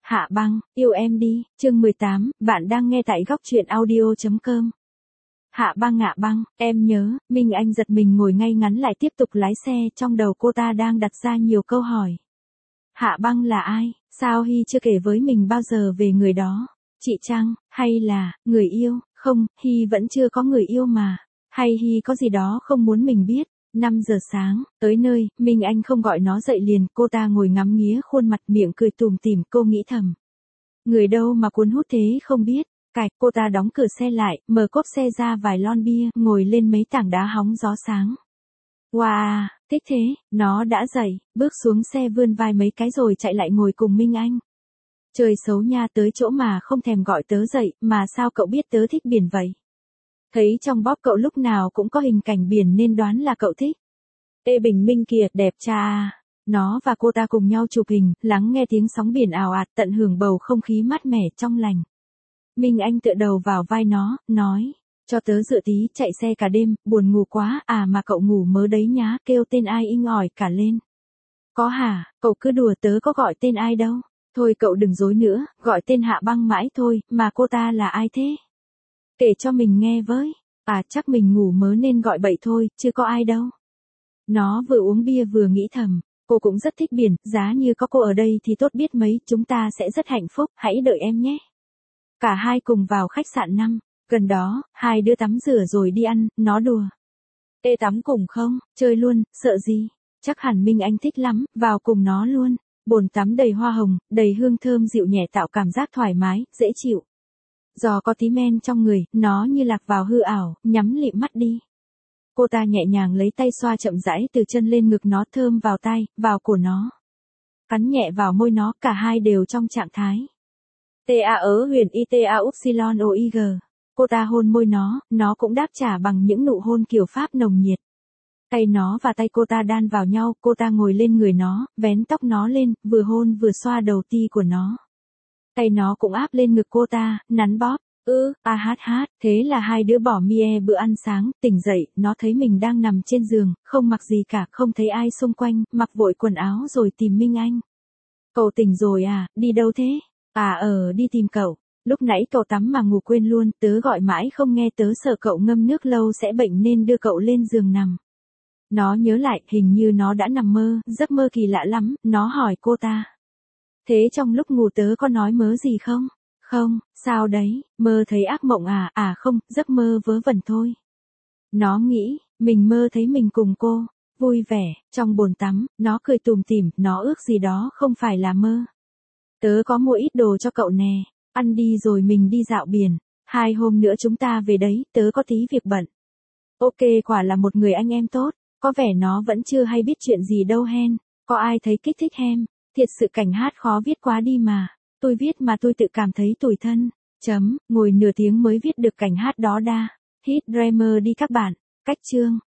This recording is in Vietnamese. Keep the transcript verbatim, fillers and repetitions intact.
Hạ băng, yêu em đi, chương mười tám, bạn đang nghe tại góc truyện audio.com. Hạ băng Hạ băng, em nhớ, Minh Anh giật mình ngồi ngay ngắn lại tiếp tục lái xe, trong đầu cô ta đang đặt ra nhiều câu hỏi. Hạ băng là ai, sao Hy chưa kể với mình bao giờ về người đó, chị chăng, hay là, người yêu, không, Hy vẫn chưa có người yêu mà, hay Hy có gì đó không muốn mình biết. năm giờ sáng, tới nơi, Minh Anh không gọi nó dậy liền, cô ta ngồi ngắm nghía khuôn mặt miệng cười tủm tỉm, cô nghĩ thầm. Người đâu mà cuốn hút thế không biết, cạch, cô ta đóng cửa xe lại, mở cốp xe ra vài lon bia, ngồi lên mấy tảng đá hóng gió sáng. Wow, thích thế, nó đã dậy, bước xuống xe vươn vai mấy cái rồi chạy lại ngồi cùng Minh Anh. Trời xấu nha, tới chỗ mà không thèm gọi tớ dậy, mà sao cậu biết tớ thích biển vậy? Thấy trong bóp cậu lúc nào cũng có hình cảnh biển nên đoán là cậu thích. Ê bình minh kìa, đẹp cha. Nó và cô ta cùng nhau chụp hình, lắng nghe tiếng sóng biển ào ạt, tận hưởng bầu không khí mát mẻ trong lành. Minh Anh tựa đầu vào vai nó, nói, cho tớ dựa tí, chạy xe cả đêm, buồn ngủ quá, à mà cậu ngủ mớ đấy nhá, kêu tên ai inh ỏi cả lên. Có hả, cậu cứ đùa, tớ có gọi tên ai đâu. Thôi cậu đừng dối nữa, gọi tên Hạ băng mãi thôi, mà cô ta là ai thế? Kể cho mình nghe với, à chắc mình ngủ mớ nên gọi bậy thôi, chứ có ai đâu. Nó vừa uống bia vừa nghĩ thầm, cô cũng rất thích biển, giá như có cô ở đây thì tốt biết mấy, chúng ta sẽ rất hạnh phúc, hãy đợi em nhé. Cả hai cùng vào khách sạn năm, gần đó, hai đứa tắm rửa rồi đi ăn, nó đùa. Ê tắm cùng không, chơi luôn, sợ gì, chắc hẳn Minh Anh thích lắm, vào cùng nó luôn. Bồn tắm đầy hoa hồng, đầy hương thơm dịu nhẹ tạo cảm giác thoải mái, dễ chịu. Do có tí men trong người, nó như lạc vào hư ảo, nhắm lịm mắt đi. Cô ta nhẹ nhàng lấy tay xoa chậm rãi từ chân lên ngực nó, thơm vào tai, vào cổ nó. Cắn nhẹ vào môi nó, cả hai đều trong trạng thái. Ta ớ huyền I ta upsilon o ig. Cô ta hôn môi nó, nó cũng đáp trả bằng những nụ hôn kiểu Pháp nồng nhiệt. Tay nó và tay cô ta đan vào nhau, cô ta ngồi lên người nó, vén tóc nó lên, vừa hôn vừa xoa đầu ti của nó. Tay nó cũng áp lên ngực cô ta, nắn bóp. Ư, a hát hát, thế là hai đứa bỏ mie bữa ăn sáng, tỉnh dậy, nó thấy mình đang nằm trên giường, không mặc gì cả, không thấy ai xung quanh, mặc vội quần áo rồi tìm Minh Anh. Cậu tỉnh rồi à, đi đâu thế? À ờ, đi tìm cậu, lúc nãy cậu tắm mà ngủ quên luôn, tớ gọi mãi không nghe, tớ sợ cậu ngâm nước lâu sẽ bệnh nên đưa cậu lên giường nằm. Nó nhớ lại, hình như nó đã nằm mơ, giấc mơ kỳ lạ lắm, nó hỏi cô ta. Thế trong lúc ngủ tớ có nói mớ gì không? Không, sao đấy, mơ thấy ác mộng à, à không, giấc mơ vớ vẩn thôi. Nó nghĩ, mình mơ thấy mình cùng cô, vui vẻ, trong bồn tắm, nó cười tủm tỉm, nó ước gì đó không phải là mơ. Tớ có mua ít đồ cho cậu nè, ăn đi rồi mình đi dạo biển, hai hôm nữa chúng ta về đấy, tớ có tí việc bận. Ok, quả là một người anh em tốt, có vẻ nó vẫn chưa hay biết chuyện gì đâu hen, có ai thấy kích thích hem, thiệt sự cảnh hát khó viết quá đi mà. Tôi viết mà tôi tự cảm thấy tủi thân. Chấm, ngồi nửa tiếng mới viết được cảnh hát đó đa. Hit Dreamer đi các bạn. Cách chương.